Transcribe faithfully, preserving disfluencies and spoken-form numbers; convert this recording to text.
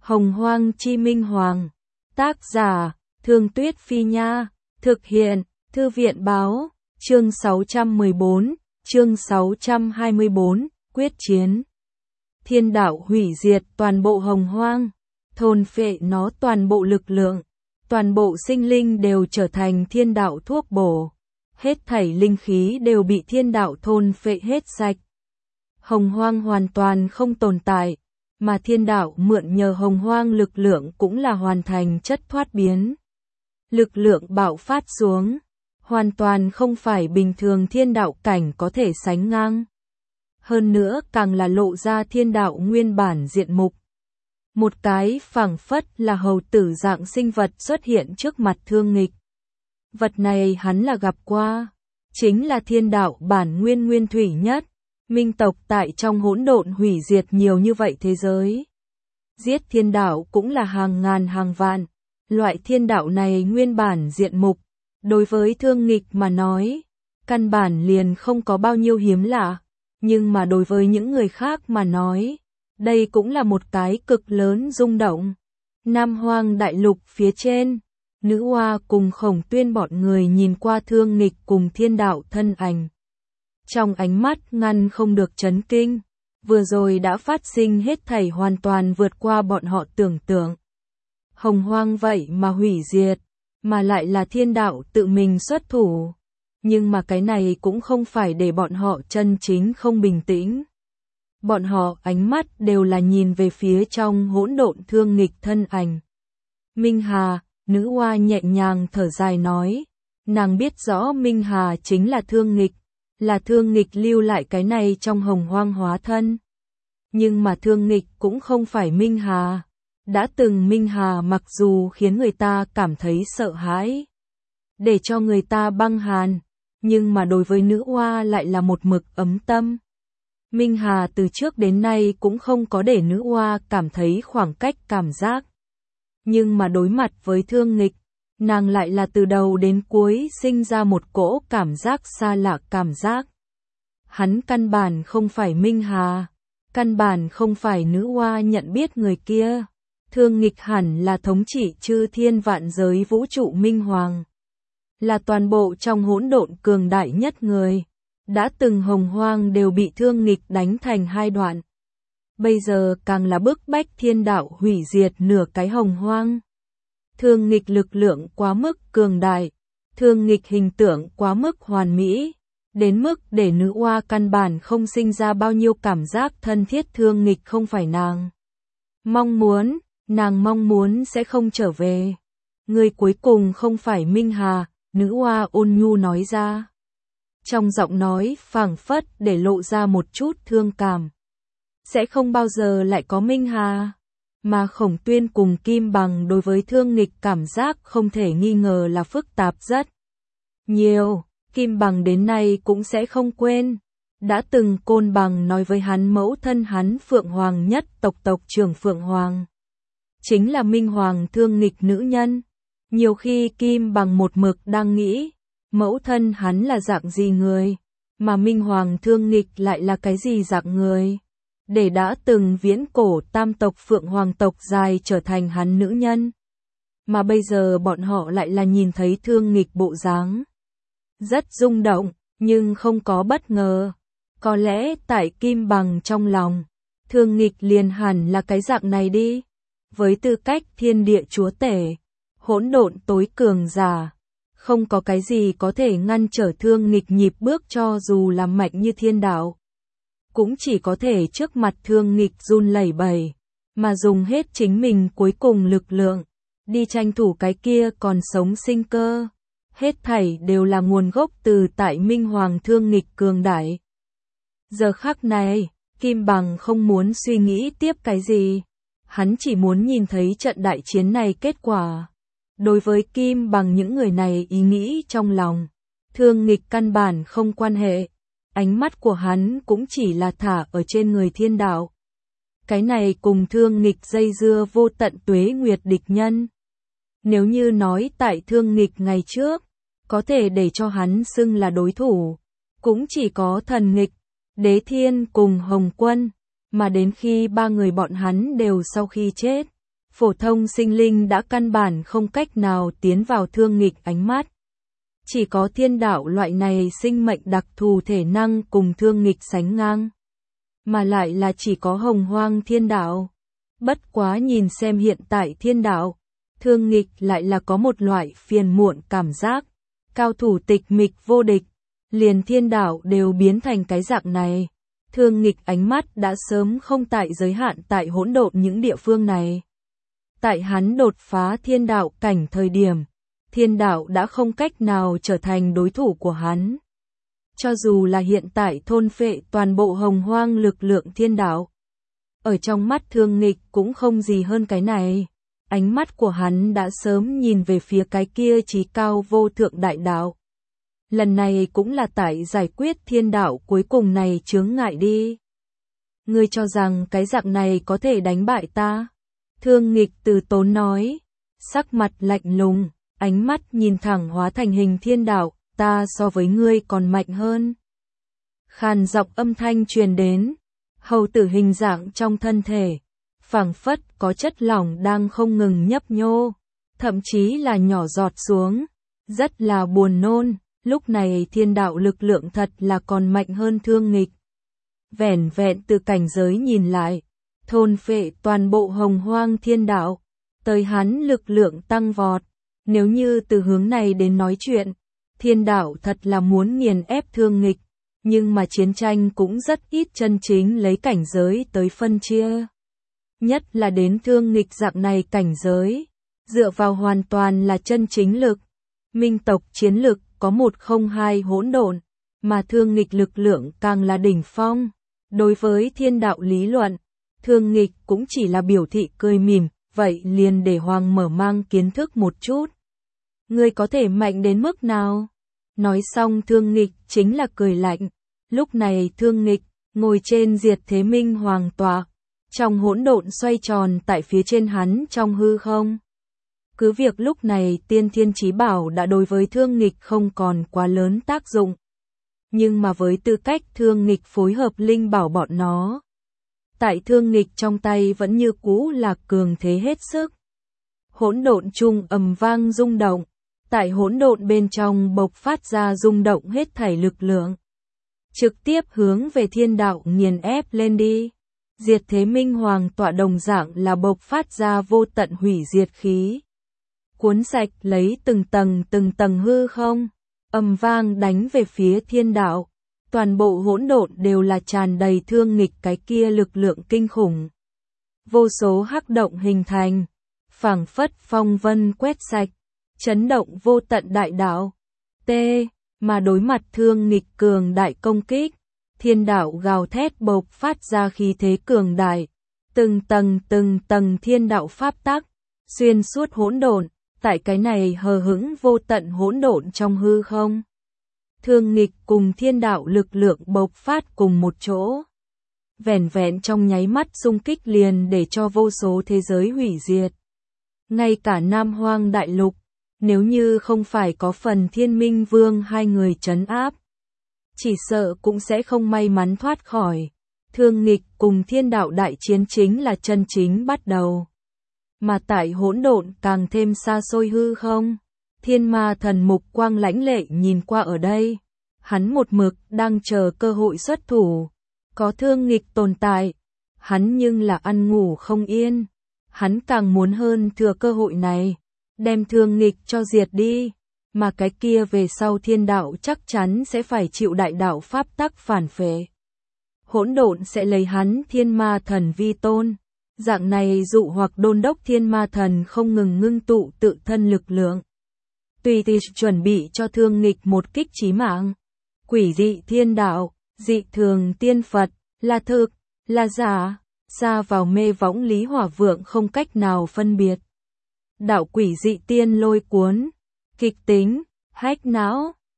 Hồng Hoang Chi Minh Hoàng. Tác giả, Thương Tuyết Phi Nha. Thực hiện, Thư viện Báo. Chương sáu trăm mười bốn, chương sáu trăm hai mươi bốn, quyết chiến. Thiên đạo hủy diệt toàn bộ Hồng Hoang, thôn phệ nó toàn bộ lực lượng, toàn bộ sinh linh đều trở thành thiên đạo thuốc bổ. Hết thảy linh khí đều bị thiên đạo thôn phệ hết sạch. Hồng Hoang hoàn toàn không tồn tại, mà thiên đạo mượn nhờ Hồng Hoang lực lượng cũng là hoàn thành chất thoát biến. Lực lượng bạo phát xuống, hoàn toàn không phải bình thường thiên đạo cảnh có thể sánh ngang. Hơn nữa càng là lộ ra thiên đạo nguyên bản diện mục. Một cái phảng phất là hầu tử dạng sinh vật xuất hiện trước mặt Thương Nghịch. Vật này hắn là gặp qua, chính là thiên đạo bản nguyên nguyên thủy nhất, minh tộc tại trong hỗn độn hủy diệt nhiều như vậy thế giới. Giết thiên đạo cũng là hàng ngàn hàng vạn, loại thiên đạo này nguyên bản diện mục, đối với Thương Nghịch mà nói, căn bản liền không có bao nhiêu hiếm lạ, nhưng mà đối với những người khác mà nói, đây cũng là một cái cực lớn rung động. Nam Hoang đại lục phía trên, Nữ Hoa cùng Khổng Tuyên bọn người nhìn qua Thương Nghịch cùng thiên đạo thân ảnh. Trong ánh mắt ngăn không được chấn kinh, vừa rồi đã phát sinh hết thảy hoàn toàn vượt qua bọn họ tưởng tượng. Hồng Hoang vậy mà hủy diệt, mà lại là thiên đạo tự mình xuất thủ. Nhưng mà cái này cũng không phải để bọn họ chân chính không bình tĩnh. Bọn họ ánh mắt đều là nhìn về phía trong hỗn độn Thương Nghịch thân ảnh. Minh Hà, Nữ Hoa nhẹ nhàng thở dài nói, nàng biết rõ Minh Hà chính là Thương Nghịch, là Thương Nghịch lưu lại cái này trong Hồng Hoang hóa thân. Nhưng mà Thương Nghịch cũng không phải Minh Hà. Đã từng Minh Hà mặc dù khiến người ta cảm thấy sợ hãi, để cho người ta băng hàn, nhưng mà đối với Nữ Hoa lại là một mực ấm tâm. Minh Hà từ trước đến nay cũng không có để Nữ Hoa cảm thấy khoảng cách cảm giác. Nhưng mà đối mặt với Thương Nghịch, nàng lại là từ đầu đến cuối sinh ra một cỗ cảm giác xa lạ cảm giác. Hắn căn bản không phải Minh Hà, căn bản không phải Nữ Hoa nhận biết người kia. Thương Nghịch hẳn là thống trị chư thiên vạn giới vũ trụ Minh Hoàng, là toàn bộ trong hỗn độn cường đại nhất người. Đã từng Hồng Hoang đều bị Thương Nghịch đánh thành hai đoạn. Bây giờ càng là bức bách thiên đạo hủy diệt nửa cái Hồng Hoang. Thương Nghịch lực lượng quá mức cường đại, Thương Nghịch hình tượng quá mức hoàn mỹ, đến mức để Nữ Hoa căn bản không sinh ra bao nhiêu cảm giác thân thiết. Thương Nghịch không phải nàng mong muốn, nàng mong muốn sẽ không trở về. Người cuối cùng không phải Minh Hà, Nữ Hoa ôn nhu nói ra. Trong giọng nói phảng phất để lộ ra một chút thương cảm. Sẽ không bao giờ lại có Minh Hà. Mà Khổng Tuyên cùng Kim Bằng đối với Thương Nghịch cảm giác không thể nghi ngờ là phức tạp rất nhiều. Kim Bằng đến nay cũng sẽ không quên. Đã từng Côn Bằng nói với hắn mẫu thân hắn Phượng Hoàng nhất tộc tộc trưởng Phượng Hoàng chính là Minh Hoàng Thương Nghịch nữ nhân. Nhiều khi Kim Bằng một mực đang nghĩ, mẫu thân hắn là dạng gì người, mà Minh Hoàng Thương Nghịch lại là cái gì dạng người, để đã từng viễn cổ tam tộc Phượng Hoàng tộc dài trở thành hắn nữ nhân. Mà bây giờ bọn họ lại là nhìn thấy Thương Nghịch bộ dáng. Rất rung động, nhưng không có bất ngờ. Có lẽ tại Kim Bằng trong lòng, Thương Nghịch liền hẳn là cái dạng này đi. Với tư cách thiên địa chúa tể, hỗn độn tối cường giả, không có cái gì có thể ngăn trở Thương Nghịch nhịp bước cho dù là mạnh như thiên đạo. Cũng chỉ có thể trước mặt Thương Nghịch run lẩy bẩy, mà dùng hết chính mình cuối cùng lực lượng, đi tranh thủ cái kia còn sống sinh cơ. Hết thảy đều là nguồn gốc từ tại Minh Hoàng Thương Nghịch cường đại. Giờ khắc này, Kim Bằng không muốn suy nghĩ tiếp cái gì. Hắn chỉ muốn nhìn thấy trận đại chiến này kết quả. Đối với Kim Bằng những người này ý nghĩ trong lòng, Thương Nghịch căn bản không quan hệ. Ánh mắt của hắn cũng chỉ là thả ở trên người thiên đạo. Cái này cùng Thương Nghịch dây dưa vô tận tuế nguyệt địch nhân. Nếu như nói tại Thương Nghịch ngày trước, có thể để cho hắn xưng là đối thủ, cũng chỉ có Thần Nghịch, Đế Thiên cùng Hồng Quân. Mà đến khi ba người bọn hắn đều sau khi chết, phổ thông sinh linh đã căn bản không cách nào tiến vào thương nghịch ánh mắt. Chỉ có thiên đạo loại này sinh mệnh đặc thù thể năng cùng thương nghịch sánh ngang. Mà lại là chỉ có hồng hoang thiên đạo. Bất quá nhìn xem hiện tại thiên đạo, thương nghịch lại là có một loại phiền muộn cảm giác. Cao thủ tịch mịch vô địch, liền thiên đạo đều biến thành cái dạng này. Thương nghịch ánh mắt đã sớm không tại giới hạn tại hỗn độn những địa phương này. Tại hắn đột phá thiên đạo cảnh thời điểm, thiên đạo đã không cách nào trở thành đối thủ của hắn. Cho dù là hiện tại thôn phệ toàn bộ hồng hoang lực lượng thiên đạo, ở trong mắt thương nghịch cũng không gì hơn cái này. Ánh mắt của hắn đã sớm nhìn về phía cái kia chí cao vô thượng đại đạo. Lần này cũng là tại giải quyết thiên đạo cuối cùng này chướng ngại đi. Ngươi cho rằng cái dạng này có thể đánh bại ta? Thương nghịch từ tốn nói, sắc mặt lạnh lùng, ánh mắt nhìn thẳng hóa thành hình thiên đạo, ta so với ngươi còn mạnh hơn. Khàn giọng âm thanh truyền đến, hầu tử hình dạng trong thân thể, phảng phất có chất lỏng đang không ngừng nhấp nhô, thậm chí là nhỏ giọt xuống, rất là buồn nôn. Lúc này thiên đạo lực lượng thật là còn mạnh hơn thương nghịch. Vẻn vẹn từ cảnh giới nhìn lại, thôn phệ toàn bộ hồng hoang thiên đạo, tới hắn lực lượng tăng vọt. Nếu như từ hướng này đến nói chuyện, thiên đạo thật là muốn nghiền ép thương nghịch, nhưng mà chiến tranh cũng rất ít chân chính lấy cảnh giới tới phân chia. Nhất là đến thương nghịch dạng này cảnh giới, dựa vào hoàn toàn là chân chính lực. Minh tộc chiến lực có một không hai hỗn độn, mà thương nghịch lực lượng càng là đỉnh phong. Đối với thiên đạo lý luận, thương nghịch cũng chỉ là biểu thị cười mỉm, vậy liền để Hoàng mở mang kiến thức một chút. Ngươi có thể mạnh đến mức nào? Nói xong thương nghịch chính là cười lạnh. Lúc này thương nghịch ngồi trên diệt thế minh hoàng tọa, trong hỗn độn xoay tròn tại phía trên hắn trong hư không. Cứ việc lúc này tiên thiên chí bảo đã đối với thương nghịch không còn quá lớn tác dụng. Nhưng mà với tư cách thương nghịch phối hợp linh bảo bọn nó, tại thương nghịch trong tay vẫn như cũ là cường thế hết sức. Hỗn độn trung ầm vang rung động, tại hỗn độn bên trong bộc phát ra rung động hết thảy lực lượng. Trực tiếp hướng về thiên đạo nghiền ép lên đi. Diệt thế minh hoàng tọa đồng dạng là bộc phát ra vô tận hủy diệt khí. Cuốn sạch lấy từng tầng từng tầng hư không, ầm vang đánh về phía thiên đạo. Toàn bộ hỗn độn đều là tràn đầy thương nghịch cái kia lực lượng kinh khủng. Vô số hắc động hình thành, phảng phất phong vân quét sạch, chấn động vô tận đại đạo. T. Mà đối mặt thương nghịch cường đại công kích, thiên đạo gào thét bộc phát ra khí thế cường đại. Từng tầng từng tầng thiên đạo pháp tắc, xuyên suốt hỗn độn. Tại cái này hờ hững vô tận hỗn độn trong hư không. Thương nghịch cùng thiên đạo lực lượng bộc phát cùng một chỗ. Vẻn vẹn trong nháy mắt xung kích liền để cho vô số thế giới hủy diệt. Ngay cả Nam Hoang Đại Lục, nếu như không phải có phần Thiên Minh Vương hai người trấn áp, chỉ sợ cũng sẽ không may mắn thoát khỏi. Thương nghịch cùng thiên đạo đại chiến chính là chân chính bắt đầu. Mà tại hỗn độn càng thêm xa xôi hư không, thiên ma thần mục quang lãnh lệ nhìn qua ở đây. Hắn một mực đang chờ cơ hội xuất thủ. Có thương nghịch tồn tại, hắn nhưng là ăn ngủ không yên. Hắn càng muốn hơn thừa cơ hội này, đem thương nghịch cho diệt đi. Mà cái kia về sau thiên đạo chắc chắn sẽ phải chịu đại đạo pháp tắc phản phệ. Hỗn độn sẽ lấy hắn thiên ma thần vi tôn. Dạng này dụ hoặc đôn đốc thiên ma thần không ngừng ngưng tụ tự thân lực lượng. Tùy thì chuẩn bị cho thương nghịch một kích chí mạng. Quỷ dị thiên đạo, dị thường tiên Phật, là thực, là giả, xa vào mê võng lý hỏa vượng không cách nào phân biệt. Đạo quỷ dị tiên lôi cuốn, kịch tính, hách não.